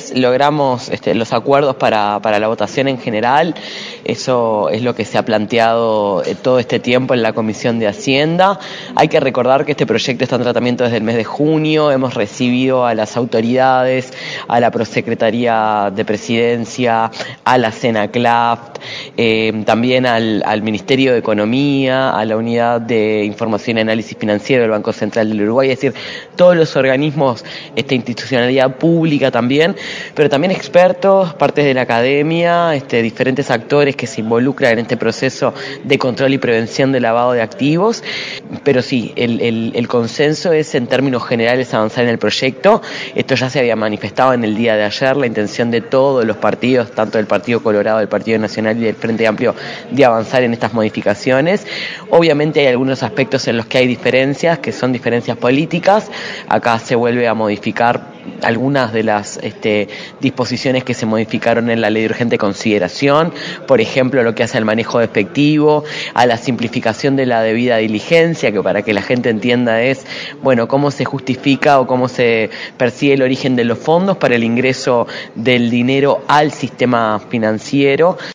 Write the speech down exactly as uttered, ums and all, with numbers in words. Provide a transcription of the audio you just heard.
vez logramos este, los acuerdos para, para la votación en general. Eso es lo que se ha planteado eh, todo este tiempo en la Comisión de Hacienda. Hay que recordar que este proyecto está en tratamiento desde el mes de junio. Hemos recibido a las autoridades, a la Prosecretaría de Presidencia, a la Senaclaft, eh, también al, al Ministerio de Economía, a la Unidad de Información y Análisis Financiero del Banco Central del Uruguay, es decir, todos los organismos, esta institucionalidad pública también, pero también expertos, partes de la academia, este, diferentes actores que se involucran en este proceso de control y prevención del lavado de activos. Pero sí, el, el, el consenso es en términos generales avanzar en el proyecto. Esto ya se había manifestado en el día de ayer, la intención de todos los partidos, tanto del Partido Colorado, del Partido Nacional y del Frente Amplio, de avanzar en estas modificaciones. Obviamente hay algunos aspectos en los que hay diferencias, que son diferencias políticas. Acá se vuelve a modificar algunas de las este, disposiciones que se modificaron en la ley de urgente consideración, por ejemplo, lo que hace al manejo de efectivo, a la simplificación de la debida diligencia, que para que la gente entienda es, bueno, cómo se justifica o cómo se persigue el origen de los fondos para el ingreso del dinero al sistema financiero.